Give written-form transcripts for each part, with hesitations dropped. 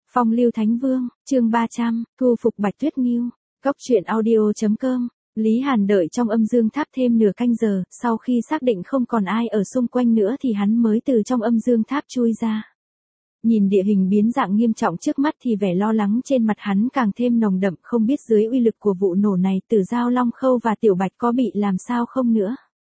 Phong lưu Thánh Vương, chương 300, thu phục Bạch Tuyết Ngưu. Góc truyện audio.com. Lý Hàn đợi trong âm dương tháp thêm nửa canh giờ, sau khi xác định không còn ai ở xung quanh nữa thì hắn mới từ trong âm dương tháp chui ra. Nhìn địa hình biến dạng nghiêm trọng trước mắt thì vẻ lo lắng trên mặt hắn càng thêm nồng đậm, không biết dưới uy lực của vụ nổ này Tử Giao Long Khâu và Tiểu Bạch có bị làm sao không nữa.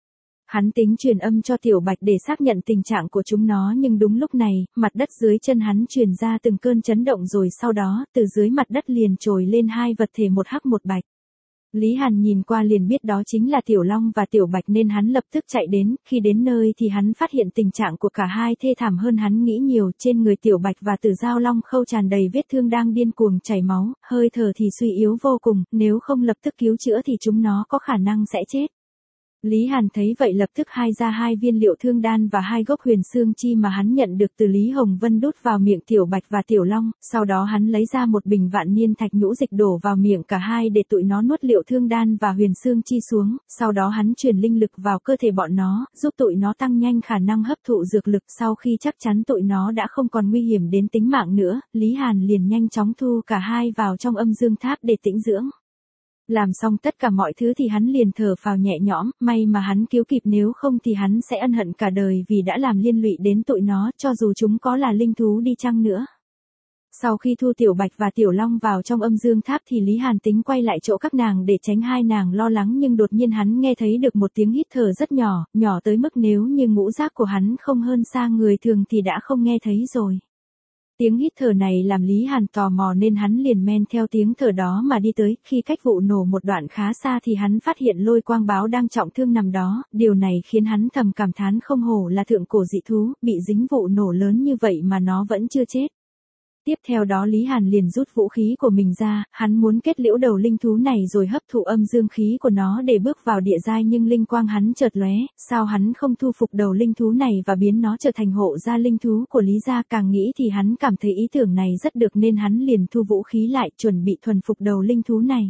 Hắn tính truyền âm cho Tiểu Bạch để xác nhận tình trạng của chúng nó, nhưng đúng lúc này, mặt đất dưới chân hắn truyền ra từng cơn chấn động, rồi sau đó, từ dưới mặt đất liền trồi lên hai vật thể, một hắc một bạch. Lý Hàn nhìn qua liền biết đó chính là Tiểu Long và Tiểu Bạch nên hắn lập tức chạy đến, khi đến nơi thì hắn phát hiện tình trạng của cả hai thê thảm hơn hắn nghĩ nhiều, trên người Tiểu Bạch và Tử Giao Long Khâu tràn đầy vết thương đang điên cuồng chảy máu, hơi thở thì suy yếu vô cùng, nếu không lập tức cứu chữa thì chúng nó có khả năng sẽ chết. Lý Hàn thấy vậy lập tức hai ra hai viên liệu thương đan và hai gốc huyền xương chi mà hắn nhận được từ Lý Hồng Vân đút vào miệng Tiểu Bạch và Tiểu Long, sau đó hắn lấy ra một bình vạn niên thạch nhũ dịch đổ vào miệng cả hai để tụi nó nuốt liệu thương đan và huyền xương chi xuống, sau đó hắn truyền linh lực vào cơ thể bọn nó, giúp tụi nó tăng nhanh khả năng hấp thụ dược lực. Sau khi chắc chắn tụi nó đã không còn nguy hiểm đến tính mạng nữa, Lý Hàn liền nhanh chóng thu cả hai vào trong âm dương tháp để tĩnh dưỡng. Làm xong tất cả mọi thứ thì hắn liền thở phào nhẹ nhõm, may mà hắn cứu kịp, nếu không thì hắn sẽ ân hận cả đời vì đã làm liên lụy đến tụi nó, cho dù chúng có là linh thú đi chăng nữa. Sau khi thu Tiểu Bạch và Tiểu Long vào trong âm dương tháp thì Lý Hàn tính quay lại chỗ các nàng để tránh hai nàng lo lắng, nhưng đột nhiên hắn nghe thấy được một tiếng hít thở rất nhỏ, nhỏ tới mức nếu như ngũ giác của hắn không hơn xa người thường thì đã không nghe thấy rồi. Tiếng hít thở này làm Lý Hàn tò mò nên hắn liền men theo tiếng thở đó mà đi tới, khi cách vụ nổ một đoạn khá xa thì hắn phát hiện Lôi Quang Báo đang trọng thương nằm đó, điều này khiến hắn thầm cảm thán không hổ là thượng cổ dị thú, bị dính vụ nổ lớn như vậy mà nó vẫn chưa chết. Tiếp theo đó Lý Hàn liền rút vũ khí của mình ra, hắn muốn kết liễu đầu linh thú này rồi hấp thụ âm dương khí của nó để bước vào địa giai, nhưng linh quang hắn chợt lóe, sao hắn không thu phục đầu linh thú này và biến nó trở thành hộ gia linh thú của Lý gia. Càng nghĩ thì hắn cảm thấy ý tưởng này rất được nên hắn liền thu vũ khí lại, chuẩn bị thuần phục đầu linh thú này.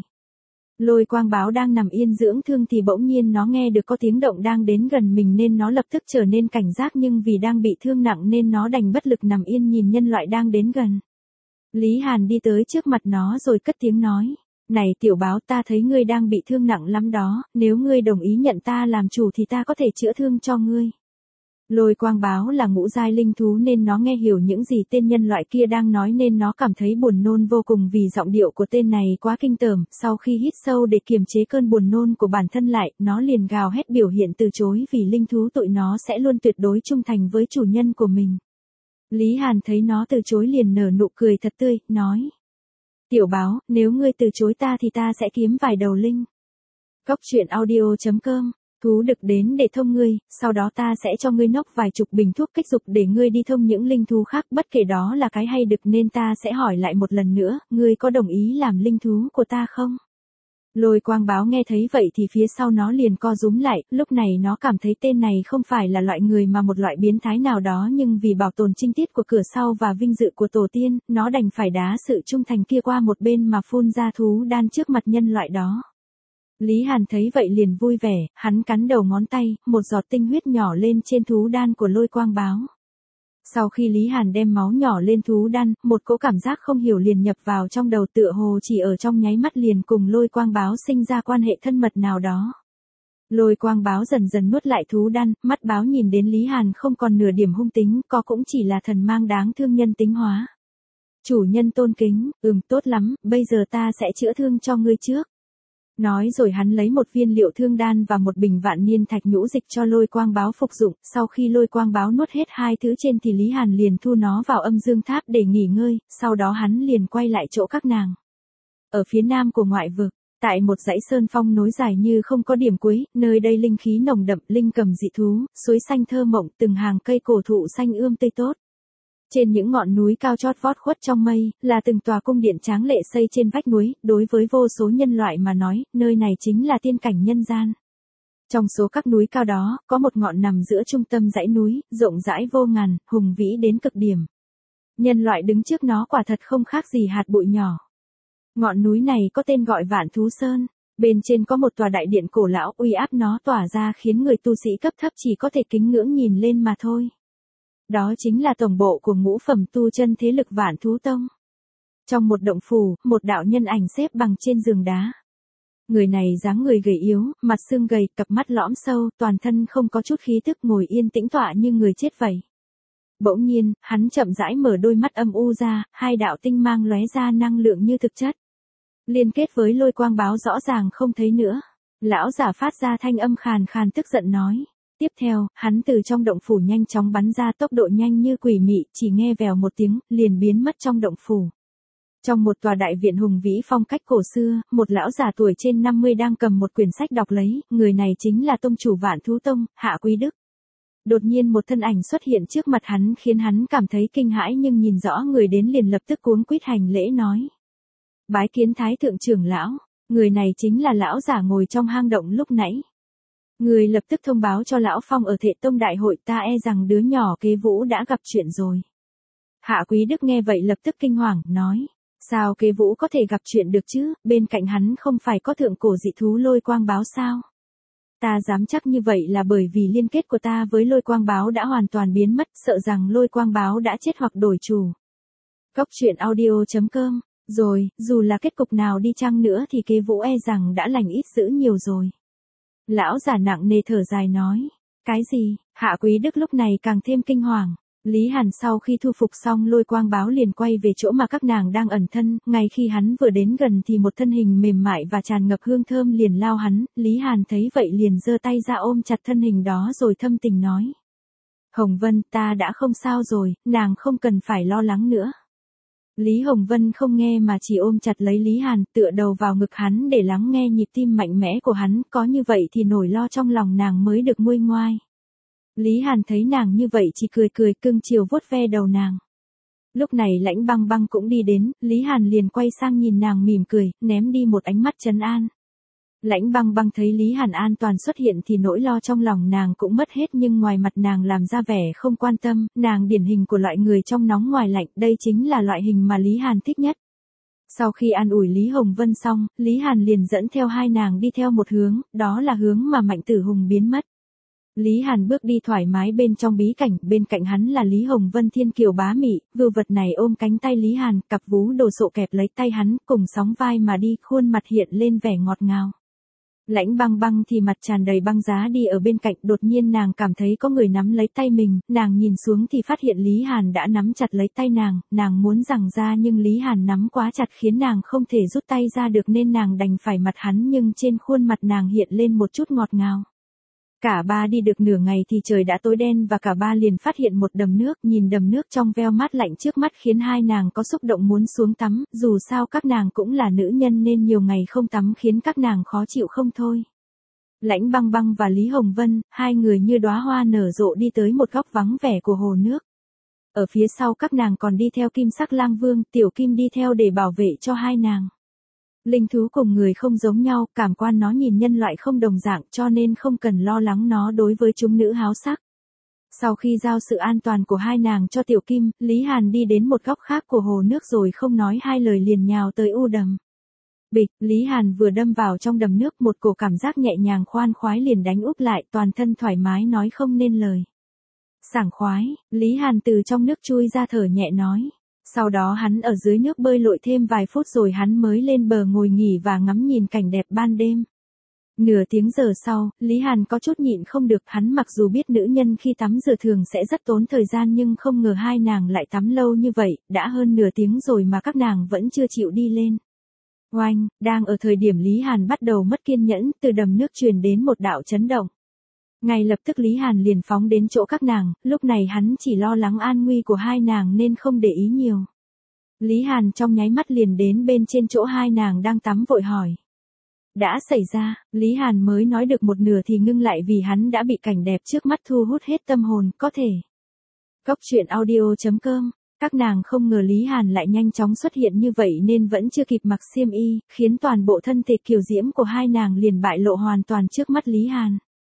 Lôi Quang Báo đang nằm yên dưỡng thương thì bỗng nhiên nó nghe được có tiếng động đang đến gần mình nên nó lập tức trở nên cảnh giác, nhưng vì đang bị thương nặng nên nó đành bất lực nằm yên nhìn nhân loại đang đến gần. Lý Hàn đi tới trước mặt nó rồi cất tiếng nói, này Tiểu Báo, ta thấy ngươi đang bị thương nặng lắm đó, nếu ngươi đồng ý nhận ta làm chủ thì ta có thể chữa thương cho ngươi. Lôi Quang Báo là ngũ giai linh thú nên nó nghe hiểu những gì tên nhân loại kia đang nói nên nó cảm thấy buồn nôn vô cùng vì giọng điệu của tên này quá kinh tởm. Sau khi hít sâu để kiềm chế cơn buồn nôn của bản thân lại, nó liền gào hét biểu hiện từ chối vì linh thú tụi nó sẽ luôn tuyệt đối trung thành với chủ nhân của mình. Lý Hàn thấy nó từ chối liền nở nụ cười thật tươi, nói, Tiểu Báo, nếu ngươi từ chối ta thì ta sẽ kiếm vài đầu linh. Góc truyện audio.com. Thú đực đến để thông ngươi, sau đó ta sẽ cho ngươi nốc vài chục bình thuốc kích dục để ngươi đi thông những linh thú khác, bất kể đó là cái hay đực, nên ta sẽ hỏi lại một lần nữa, ngươi có đồng ý làm linh thú của ta không? Lôi Quang Báo nghe thấy vậy thì phía sau nó liền co rúm lại, lúc này nó cảm thấy tên này không phải là loại người mà một loại biến thái nào đó, nhưng vì bảo tồn trinh tiết của cửa sau và vinh dự của tổ tiên, nó đành phải đá sự trung thành kia qua một bên mà phun ra thú đan trước mặt nhân loại đó. Lý Hàn thấy vậy liền vui vẻ, hắn cắn đầu ngón tay, một giọt tinh huyết nhỏ lên trên thú đan của Lôi Quang Báo. Sau khi Lý Hàn đem máu nhỏ lên thú đan, một cỗ cảm giác không hiểu liền nhập vào trong đầu, tựa hồ chỉ ở trong nháy mắt liền cùng Lôi Quang Báo sinh ra quan hệ thân mật nào đó. Lôi Quang Báo dần dần nuốt lại thú đan, mắt báo nhìn đến Lý Hàn không còn nửa điểm hung tính, có cũng chỉ là thần mang đáng thương nhân tính hóa. Chủ nhân tôn kính, tốt lắm, bây giờ ta sẽ chữa thương cho ngươi trước. Nói rồi hắn lấy một viên liệu thương đan và một bình vạn niên thạch nhũ dịch cho Lôi Quang Báo phục dụng, sau khi Lôi Quang Báo nuốt hết hai thứ trên thì Lý Hàn liền thu nó vào âm dương tháp để nghỉ ngơi, sau đó hắn liền quay lại chỗ các nàng. Ở phía nam của ngoại vực, tại một dãy sơn phong nối dài như không có điểm cuối, nơi đây linh khí nồng đậm, linh cầm dị thú, suối xanh thơ mộng, từng hàng cây cổ thụ xanh ươm tươi tốt. Trên những ngọn núi cao chót vót khuất trong mây, là từng tòa cung điện tráng lệ xây trên vách núi, đối với vô số nhân loại mà nói, nơi này chính là tiên cảnh nhân gian. Trong số các núi cao đó, có một ngọn nằm giữa trung tâm dãy núi, rộng rãi vô ngần, hùng vĩ đến cực điểm. Nhân loại đứng trước nó quả thật không khác gì hạt bụi nhỏ. Ngọn núi này có tên gọi Vạn Thú Sơn, bên trên có một tòa đại điện cổ lão, uy áp nó tỏa ra khiến người tu sĩ cấp thấp chỉ có thể kính ngưỡng nhìn lên mà thôi. Đó chính là tổng bộ của ngũ phẩm tu chân thế lực Vạn Thú Tông. Trong một động phủ, một đạo nhân ảnh xếp bằng trên giường đá. Người này dáng người gầy yếu, mặt xương gầy, cặp mắt lõm sâu, toàn thân không có chút khí tức, ngồi yên tĩnh tọa như người chết vậy. Bỗng nhiên, hắn chậm rãi mở đôi mắt âm u ra, hai đạo tinh mang lóe ra năng lượng như thực chất. Liên kết với lôi quang báo rõ ràng không thấy nữa. Lão giả phát ra thanh âm khàn khàn tức giận nói. Tiếp theo, hắn từ trong động phủ nhanh chóng bắn ra, tốc độ nhanh như quỷ mị, chỉ nghe vèo một tiếng, liền biến mất trong động phủ. Trong một tòa đại viện hùng vĩ phong cách cổ xưa, một lão già tuổi trên 50 đang cầm một quyển sách đọc lấy, người này chính là tông chủ Vạn Thú Tông, Hạ Quý Đức. Đột nhiên một thân ảnh xuất hiện trước mặt hắn khiến hắn cảm thấy kinh hãi, nhưng nhìn rõ người đến liền lập tức cuống quýt hành lễ nói. Bái kiến Thái thượng trưởng lão, người này chính là lão giả ngồi trong hang động lúc nãy. Người lập tức thông báo cho lão Phong ở Thệ Tông đại hội, ta e rằng đứa nhỏ Kế Vũ đã gặp chuyện rồi. Hạ Quý Đức nghe vậy lập tức kinh hoàng, nói. Sao Kế Vũ có thể gặp chuyện được chứ, bên cạnh hắn không phải có thượng cổ dị thú lôi quang báo sao? Ta dám chắc như vậy là bởi vì liên kết của ta với lôi quang báo đã hoàn toàn biến mất, sợ rằng lôi quang báo đã chết hoặc đổi chủ. Cốc truyện audio.com. Rồi, dù là kết cục nào đi chăng nữa thì Kế Vũ e rằng đã lành ít dữ nhiều rồi. Lão giả nặng nề thở dài nói. Cái gì? Hạ Quý Đức lúc này càng thêm kinh hoàng. Lý Hàn sau khi thu phục xong lôi quang báo liền quay về chỗ mà các nàng đang ẩn thân, ngay khi hắn vừa đến gần thì một thân hình mềm mại và tràn ngập hương thơm liền lao hắn, Lý Hàn thấy vậy liền giơ tay ra ôm chặt thân hình đó rồi thâm tình nói. Hồng Vân, ta đã không sao rồi, nàng không cần phải lo lắng nữa. Lý Hồng Vân không nghe mà chỉ ôm chặt lấy Lý Hàn, tựa đầu vào ngực hắn để lắng nghe nhịp tim mạnh mẽ của hắn, có như vậy thì nỗi lo trong lòng nàng mới được nguôi ngoai. Lý Hàn thấy nàng như vậy chỉ cười cười cưng chiều vuốt ve đầu nàng. Lúc này Lãnh Băng Băng cũng đi đến, Lý Hàn liền quay sang nhìn nàng mỉm cười, ném đi một ánh mắt trấn an. Lãnh Băng Băng thấy Lý Hàn an toàn xuất hiện thì nỗi lo trong lòng nàng cũng mất hết, nhưng ngoài mặt nàng làm ra vẻ không quan tâm, nàng điển hình của loại người trong nóng ngoài lạnh, đây chính là loại hình mà Lý Hàn thích nhất. Sau khi an ủi Lý Hồng Vân xong, Lý Hàn liền dẫn theo hai nàng đi theo một hướng, đó là hướng mà Mạnh Tử Hùng biến mất. Lý Hàn bước đi thoải mái bên trong bí cảnh, bên cạnh hắn là Lý Hồng Vân thiên kiều bá mị, vưu vật này ôm cánh tay Lý Hàn, cặp vú đồ sộ kẹp lấy tay hắn, cùng sóng vai mà đi, khuôn mặt hiện lên vẻ ngọt ngào. Lãnh Băng Băng thì mặt tràn đầy băng giá đi ở bên cạnh, đột nhiên nàng cảm thấy có người nắm lấy tay mình, nàng nhìn xuống thì phát hiện Lý Hàn đã nắm chặt lấy tay nàng muốn giằng ra nhưng Lý Hàn nắm quá chặt khiến nàng không thể rút tay ra được nên nàng đành phải mặt hắn, nhưng trên khuôn mặt nàng hiện lên một chút ngọt ngào. Cả ba đi được nửa ngày thì trời đã tối đen và cả ba liền phát hiện một đầm nước, nhìn đầm nước trong veo mát lạnh trước mắt khiến hai nàng có xúc động muốn xuống tắm, dù sao các nàng cũng là nữ nhân nên nhiều ngày không tắm khiến các nàng khó chịu không thôi. Lãnh Băng Băng và Lý Hồng Vân, hai người như đóa hoa nở rộ đi tới một góc vắng vẻ của hồ nước. Ở phía sau các nàng còn đi theo Kim Sắc Lang Vương, Tiểu Kim đi theo để bảo vệ cho hai nàng. Linh thú cùng người không giống nhau, cảm quan nó nhìn nhân loại không đồng dạng cho nên không cần lo lắng nó đối với chúng nữ háo sắc. Sau khi giao sự an toàn của hai nàng cho Tiểu Kim, Lý Hàn đi đến một góc khác của hồ nước rồi không nói hai lời liền nhào tới u đầm. Bịch, Lý Hàn vừa đâm vào trong đầm nước một cổ cảm giác nhẹ nhàng khoan khoái liền đánh úp lại, toàn thân thoải mái nói không nên lời. Sảng khoái, Lý Hàn từ trong nước chui ra thở nhẹ nói. Sau đó hắn ở dưới nước bơi lội thêm vài phút rồi hắn mới lên bờ ngồi nghỉ và ngắm nhìn cảnh đẹp ban đêm. Nửa tiếng giờ sau, Lý Hàn có chút nhịn không được, hắn mặc dù biết nữ nhân khi tắm rửa thường sẽ rất tốn thời gian nhưng không ngờ hai nàng lại tắm lâu như vậy, đã hơn nửa tiếng rồi mà các nàng vẫn chưa chịu đi lên. Oanh, đang ở thời điểm Lý Hàn bắt đầu mất kiên nhẫn, từ đầm nước truyền đến một đạo chấn động. Ngay lập tức Lý Hàn liền phóng đến chỗ các nàng, lúc này hắn chỉ lo lắng an nguy của hai nàng nên không để ý nhiều. Lý Hàn trong nháy mắt liền đến bên trên chỗ hai nàng đang tắm vội hỏi. Đã xảy ra, Lý Hàn mới nói được một nửa thì ngưng lại vì hắn đã bị cảnh đẹp trước mắt thu hút hết tâm hồn, có thể. Cốc truyện audio.com. Các nàng không ngờ Lý Hàn lại nhanh chóng xuất hiện như vậy nên vẫn chưa kịp mặc xiêm y, khiến toàn bộ thân thể kiều diễm của hai nàng liền bại lộ hoàn toàn trước mắt Lý Hàn.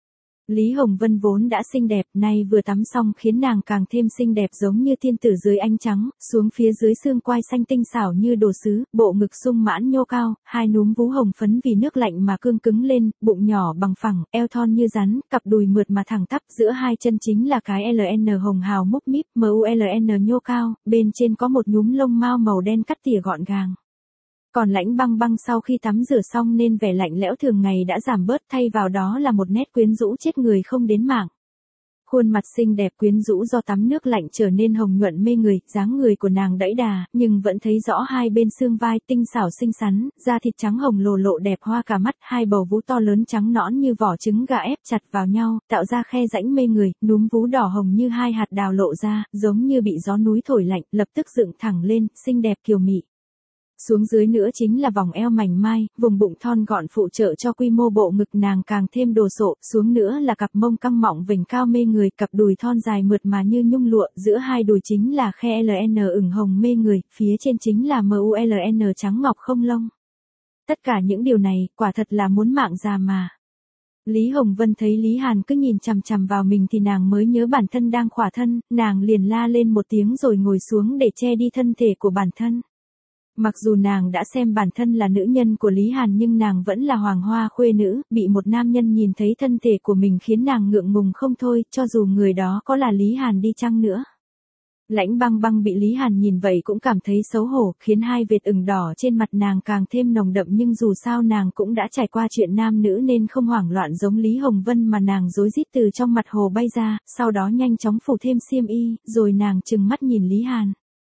Lý Hồng Vân vốn đã xinh đẹp, nay vừa tắm xong khiến nàng càng thêm xinh đẹp giống như tiên tử dưới ánh trắng, xuống phía dưới xương quai xanh tinh xảo như đồ sứ, bộ ngực sung mãn nhô cao, hai núm vú hồng phấn vì nước lạnh mà cương cứng lên, bụng nhỏ bằng phẳng, eo thon như rắn, cặp đùi mượt mà thẳng tắp, giữa hai chân chính là cái LN hồng hào múc míp, MULN nhô cao, bên trên có một nhúm lông mao màu đen cắt tỉa gọn gàng. Còn Lãnh Băng Băng sau khi tắm rửa xong nên vẻ lạnh lẽo thường ngày đã giảm bớt, thay vào đó là một nét quyến rũ chết người không đến mạng. Khuôn mặt xinh đẹp quyến rũ do tắm nước lạnh trở nên hồng nhuận mê người, dáng người của nàng đẫy đà, nhưng vẫn thấy rõ hai bên xương vai tinh xảo xinh xắn, da thịt trắng hồng lồ lộ đẹp hoa cả mắt, hai bầu vú to lớn trắng nõn như vỏ trứng gà ép chặt vào nhau, tạo ra khe rãnh mê người, núm vú đỏ hồng như hai hạt đào lộ ra, giống như bị gió núi thổi lạnh, lập tức dựng thẳng lên, xinh đẹp kiều mị. Xuống dưới nữa chính là vòng eo mảnh mai, vùng bụng thon gọn phụ trợ cho quy mô bộ ngực nàng càng thêm đồ sộ, xuống nữa là cặp mông căng mọng vểnh cao mê người, cặp đùi thon dài mượt mà như nhung lụa, giữa hai đùi chính là khe LN ửng hồng mê người, phía trên chính là MULN trắng ngọc không lông. Tất cả những điều này, quả thật là muốn mạng già mà. Lý Hồng Vân thấy Lý Hàn cứ nhìn chằm chằm vào mình thì nàng mới nhớ bản thân đang khỏa thân, nàng liền la lên một tiếng rồi ngồi xuống để che đi thân thể của bản thân. Mặc dù nàng đã xem bản thân là nữ nhân của Lý Hàn nhưng nàng vẫn là hoàng hoa khuê nữ, bị một nam nhân nhìn thấy thân thể của mình khiến nàng ngượng ngùng không thôi, cho dù người đó có là Lý Hàn đi chăng nữa. Lãnh Băng Băng bị Lý Hàn nhìn vậy cũng cảm thấy xấu hổ, khiến hai vệt ửng đỏ trên mặt nàng càng thêm nồng đậm, nhưng dù sao nàng cũng đã trải qua chuyện nam nữ nên không hoảng loạn giống Lý Hồng Vân mà nàng rối rít từ trong mặt hồ bay ra, sau đó nhanh chóng phủ thêm xiêm y, rồi nàng trừng mắt nhìn Lý Hàn.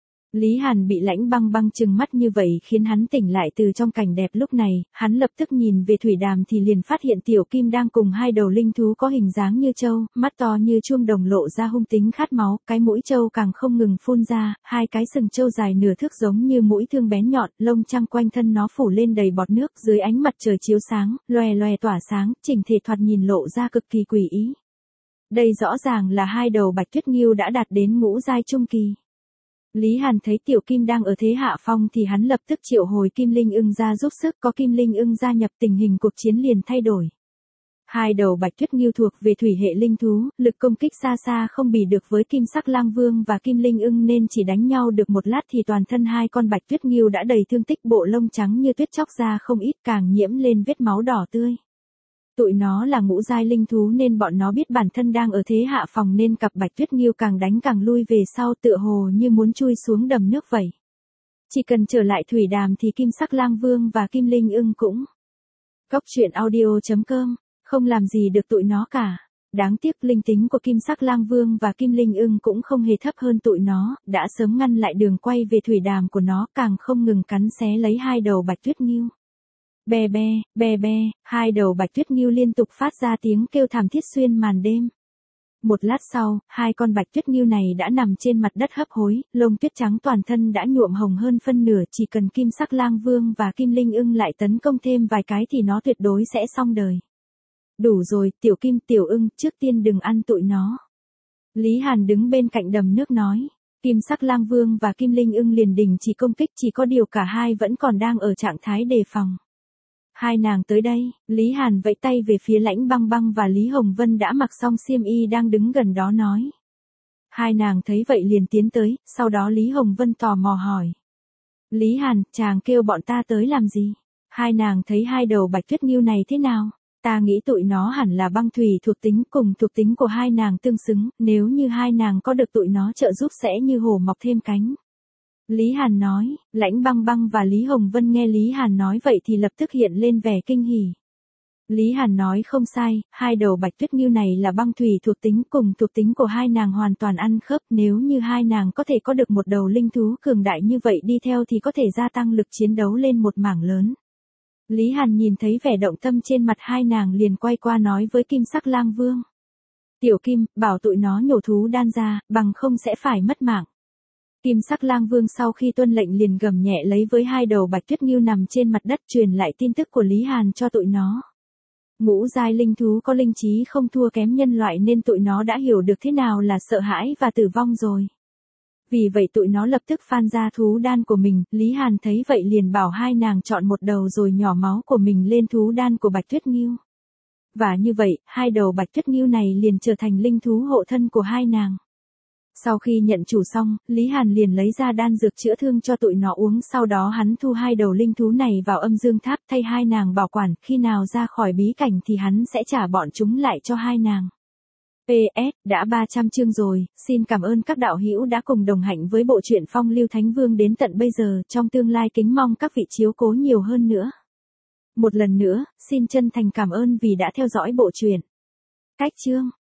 Lý Hàn bị Lãnh Băng Băng trừng mắt như vậy khiến hắn tỉnh lại từ trong cảnh đẹp lúc này, hắn lập tức nhìn về thủy đàm thì liền phát hiện Tiểu Kim đang cùng hai đầu linh thú có hình dáng như trâu, mắt to như chuông đồng lộ ra hung tính khát máu, cái mũi trâu càng không ngừng phun ra, hai cái sừng trâu dài nửa thước giống như mũi thương bén nhọn, lông trăng quanh thân nó phủ lên đầy bọt nước, dưới ánh mặt trời chiếu sáng, loè loè tỏa sáng, chỉnh thể thoạt nhìn lộ ra cực kỳ quỷ ý. Đây rõ ràng là hai đầu Bạch Tuyết Ngưu đã đạt đến ngũ giai trung kỳ. Lý Hàn thấy Tiểu Kim đang ở thế hạ phong thì hắn lập tức triệu hồi Kim Linh Ưng ra giúp sức, có Kim Linh Ưng gia nhập tình hình cuộc chiến liền thay đổi. Hai đầu Bạch Tuyết Ngưu thuộc về thủy hệ linh thú, lực công kích xa xa không bì được với Kim Sắc Lang Vương và Kim Linh Ưng nên chỉ đánh nhau được một lát thì toàn thân hai con Bạch Tuyết Ngưu đã đầy thương tích, bộ lông trắng như tuyết chóc ra không ít, càng nhiễm lên vết máu đỏ tươi. Tụi nó là ngũ giai linh thú nên bọn nó biết bản thân đang ở thế hạ phòng nên cặp Bạch Tuyết Ngưu càng đánh càng lui về sau, tựa hồ như muốn chui xuống đầm nước vậy. Chỉ cần trở lại thủy đàm thì Kim Sắc Lang Vương và Kim Linh Ưng cũng. Cóc truyện audio.com, không làm gì được tụi nó cả. Đáng tiếc linh tính của Kim Sắc Lang Vương và Kim Linh Ưng cũng không hề thấp hơn tụi nó, đã sớm ngăn lại đường quay về thủy đàm của nó, càng không ngừng cắn xé lấy hai đầu Bạch Tuyết Ngưu. Be be, be be, hai đầu Bạch Tuyết Ngưu liên tục phát ra tiếng kêu thảm thiết xuyên màn đêm. Một lát sau, hai con Bạch Tuyết Ngưu này đã nằm trên mặt đất hấp hối, lông tuyết trắng toàn thân đã nhuộm hồng hơn phân nửa, chỉ cần Kim Sắc Lang Vương và Kim Linh Ưng lại tấn công thêm vài cái thì nó tuyệt đối sẽ xong đời. Đủ rồi, Tiểu Kim, Tiểu Ưng, trước tiên đừng ăn tụi nó. Lý Hàn đứng bên cạnh đầm nước nói. Kim Sắc Lang Vương và Kim Linh Ưng liền đình chỉ công kích, chỉ có điều cả hai vẫn còn đang ở trạng thái đề phòng. Hai nàng tới đây, Lý Hàn vẫy tay về phía Lãnh Băng Băng và Lý Hồng Vân đã mặc xong xiêm y đang đứng gần đó nói. Hai nàng thấy vậy liền tiến tới, sau đó Lý Hồng Vân tò mò hỏi. Lý Hàn, chàng kêu bọn ta tới làm gì? Hai nàng thấy hai đầu Bạch Tuyết Ngưu này thế nào? Ta nghĩ tụi nó hẳn là băng thủy thuộc tính, cùng thuộc tính của hai nàng tương xứng, nếu như hai nàng có được tụi nó trợ giúp sẽ như hổ mọc thêm cánh. Lý Hàn nói, Lãnh Băng Băng và Lý Hồng Vân nghe Lý Hàn nói vậy thì lập tức hiện lên vẻ kinh hỉ. Lý Hàn nói không sai, hai đầu Bạch Tuyết Ngưu này là băng thủy thuộc tính, cùng thuộc tính của hai nàng hoàn toàn ăn khớp, nếu như hai nàng có thể có được một đầu linh thú cường đại như vậy đi theo thì có thể gia tăng lực chiến đấu lên một mảng lớn. Lý Hàn nhìn thấy vẻ động tâm trên mặt hai nàng liền quay qua nói với Kim Sắc Lang Vương. Tiểu Kim, bảo tụi nó nhổ thú đan ra, bằng không sẽ phải mất mạng. Kim Sắc Lang Vương sau khi tuân lệnh liền gầm nhẹ lấy với hai đầu Bạch Tuyết Ngưu nằm trên mặt đất truyền lại tin tức của Lý Hàn cho tụi nó. Ngũ giai linh thú có linh trí không thua kém nhân loại nên tụi nó đã hiểu được thế nào là sợ hãi và tử vong rồi. Vì vậy tụi nó lập tức phan ra thú đan của mình, Lý Hàn thấy vậy liền bảo hai nàng chọn một đầu rồi nhỏ máu của mình lên thú đan của Bạch Tuyết Ngưu. Và như vậy, hai đầu Bạch Tuyết Ngưu này liền trở thành linh thú hộ thân của hai nàng. Sau khi nhận chủ xong, Lý Hàn liền lấy ra đan dược chữa thương cho tụi nó uống, sau đó hắn thu hai đầu linh thú này vào âm dương tháp thay hai nàng bảo quản, khi nào ra khỏi bí cảnh thì hắn sẽ trả bọn chúng lại cho hai nàng. PS, đã 300 chương rồi, xin cảm ơn các đạo hữu đã cùng đồng hạnh với bộ truyện Phong Lưu Thánh Vương đến tận bây giờ, trong tương lai kính mong các vị chiếu cố nhiều hơn nữa. Một lần nữa, xin chân thành cảm ơn vì đã theo dõi bộ truyện. Cách chương